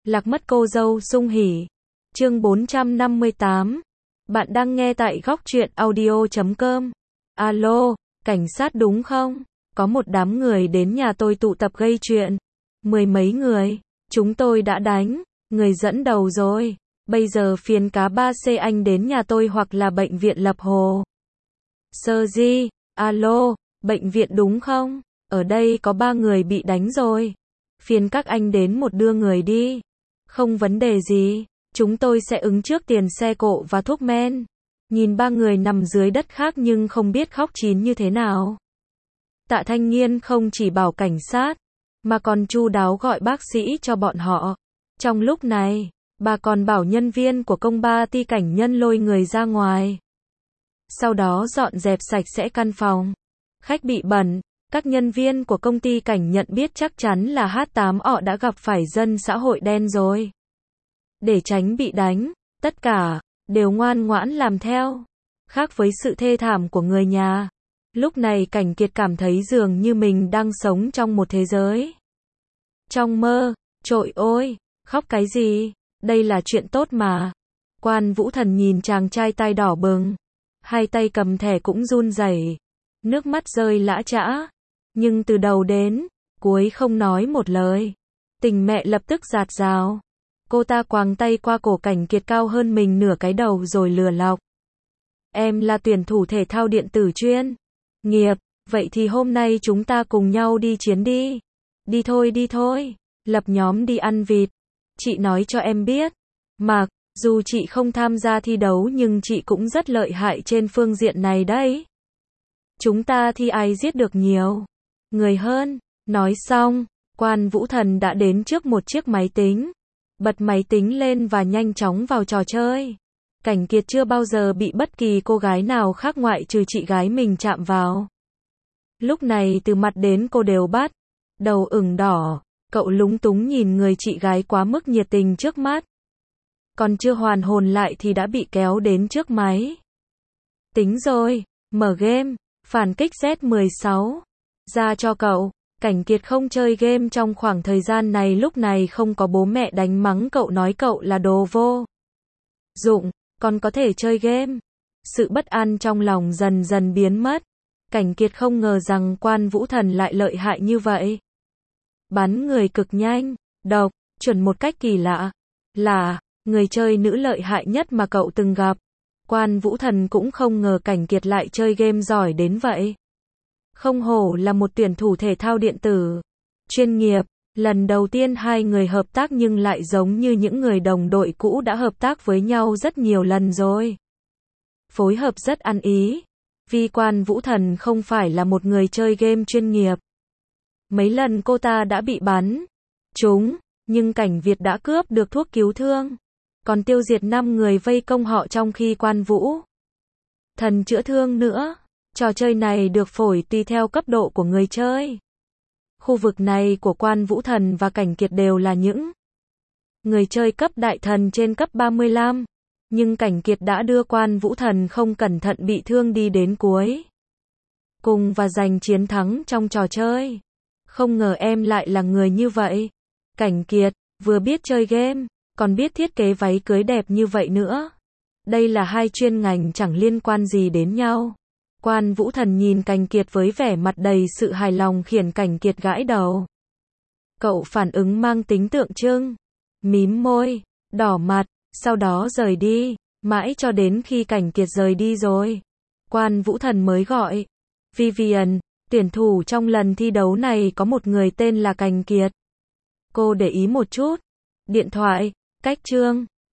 Lạc mất cô dâu sung hỉ. Chương 458. Bạn đang nghe tại góc truyện audio.com. Alo, cảnh sát đúng không? Có một đám người đến nhà tôi tụ tập gây chuyện. 10 mấy người. Chúng tôi đã đánh người dẫn đầu rồi. Bây giờ phiền cá 3C anh đến nhà tôi hoặc là bệnh viện Lập Hồ. Sơ Di, alo, bệnh viện đúng không? Ở đây có 3 người bị đánh rồi. Phiền các anh đến một đưa người đi. Không vấn đề gì, chúng tôi sẽ ứng trước tiền xe cộ và thuốc men. Nhìn 3 người nằm dưới đất khác nhưng không biết khóc chín như thế nào. Tạ Thanh Nghiên không chỉ bảo cảnh sát, mà còn chu đáo gọi bác sĩ cho bọn họ. Trong lúc này, bà còn bảo nhân viên của công ty cảnh nhân lôi người ra ngoài. Sau đó dọn dẹp sạch sẽ căn phòng. Khách bị bẩn, các nhân viên của công ty cảnh nhận biết chắc chắn là H8 họ đã gặp phải dân xã hội đen rồi. Để tránh bị đánh, tất cả đều ngoan ngoãn làm theo. Khác với sự thê thảm của người nhà, lúc này Cảnh Kiệt cảm thấy dường như mình đang sống trong một thế giới trong mơ. Trội ôi, khóc cái gì? Đây là chuyện tốt mà. Quan Vũ Thần nhìn chàng trai tai đỏ bừng, hai tay cầm thẻ cũng run rẩy, nước mắt rơi lã chã, nhưng từ đầu đến cuối không nói một lời. Tình mẹ lập tức dạt dào. Cô ta quàng tay qua cổ Cảnh Kiệt cao hơn mình nửa cái đầu rồi lừa lọc. Em là tuyển thủ thể thao điện tử chuyên nghiệp, vậy thì hôm nay chúng ta cùng nhau đi chiến đi. Đi thôi, lập nhóm đi ăn vịt. Chị nói cho em biết, mặc dù chị không tham gia thi đấu nhưng chị cũng rất lợi hại trên phương diện này đấy. Chúng ta thi ai giết được nhiều người hơn. Nói xong, Quan Vũ Thần đã đến trước một chiếc máy tính, bật máy tính lên và nhanh chóng vào trò chơi. Cảnh Kiệt chưa bao giờ bị bất kỳ cô gái nào khác ngoại trừ chị gái mình chạm vào. Lúc này từ mặt đến cô đều bắt đầu ửng đỏ. Cậu lúng túng nhìn người chị gái quá mức nhiệt tình trước mắt. Còn chưa hoàn hồn lại thì đã bị kéo đến trước máy tính rồi. Mở game, phản kích Z16 ra cho cậu. Cảnh Kiệt không chơi game trong khoảng thời gian này, lúc này không có bố mẹ đánh mắng cậu nói cậu là đồ vô dụng, còn có thể chơi game. Sự bất an trong lòng dần dần biến mất. Cảnh Kiệt không ngờ rằng Quan Vũ Thần lại lợi hại như vậy. Bắn người cực nhanh, độc, chuẩn một cách kỳ lạ. Là người chơi nữ lợi hại nhất mà cậu từng gặp. Quan Vũ Thần cũng không ngờ Cảnh Kiệt lại chơi game giỏi đến vậy. Không hổ là một tuyển thủ thể thao điện tử chuyên nghiệp. Lần đầu tiên hai người hợp tác nhưng lại giống như những người đồng đội cũ đã hợp tác với nhau rất nhiều lần rồi. Phối hợp rất ăn ý. Vì Quan Vũ Thần không phải là một người chơi game chuyên nghiệp. Mấy lần cô ta đã bị bắn trúng, nhưng Cảnh Việt đã cướp được thuốc cứu thương, còn tiêu diệt 5 người vây công họ trong khi Quan Vũ Thần chữa thương nữa. Trò chơi này được phổi tùy theo cấp độ của người chơi. Khu vực này của Quan Vũ Thần và Cảnh Kiệt đều là những người chơi cấp đại thần trên cấp 35, nhưng Cảnh Kiệt đã đưa Quan Vũ Thần không cẩn thận bị thương đi đến cuối cùng và giành chiến thắng trong trò chơi. Không ngờ em lại là người như vậy. Cảnh Kiệt vừa biết chơi game, còn biết thiết kế váy cưới đẹp như vậy nữa. Đây là hai chuyên ngành chẳng liên quan gì đến nhau. Quan Vũ Thần nhìn Cảnh Kiệt với vẻ mặt đầy sự hài lòng khiến Cảnh Kiệt gãi đầu. Cậu phản ứng mang tính tượng trưng, mím môi, đỏ mặt, sau đó rời đi. Mãi cho đến khi Cảnh Kiệt rời đi rồi, Quan Vũ Thần mới gọi Vivian. Tuyển thủ trong lần thi đấu này có một người tên là Cảnh Kiệt. Cô để ý một chút. Điện thoại, cách chương.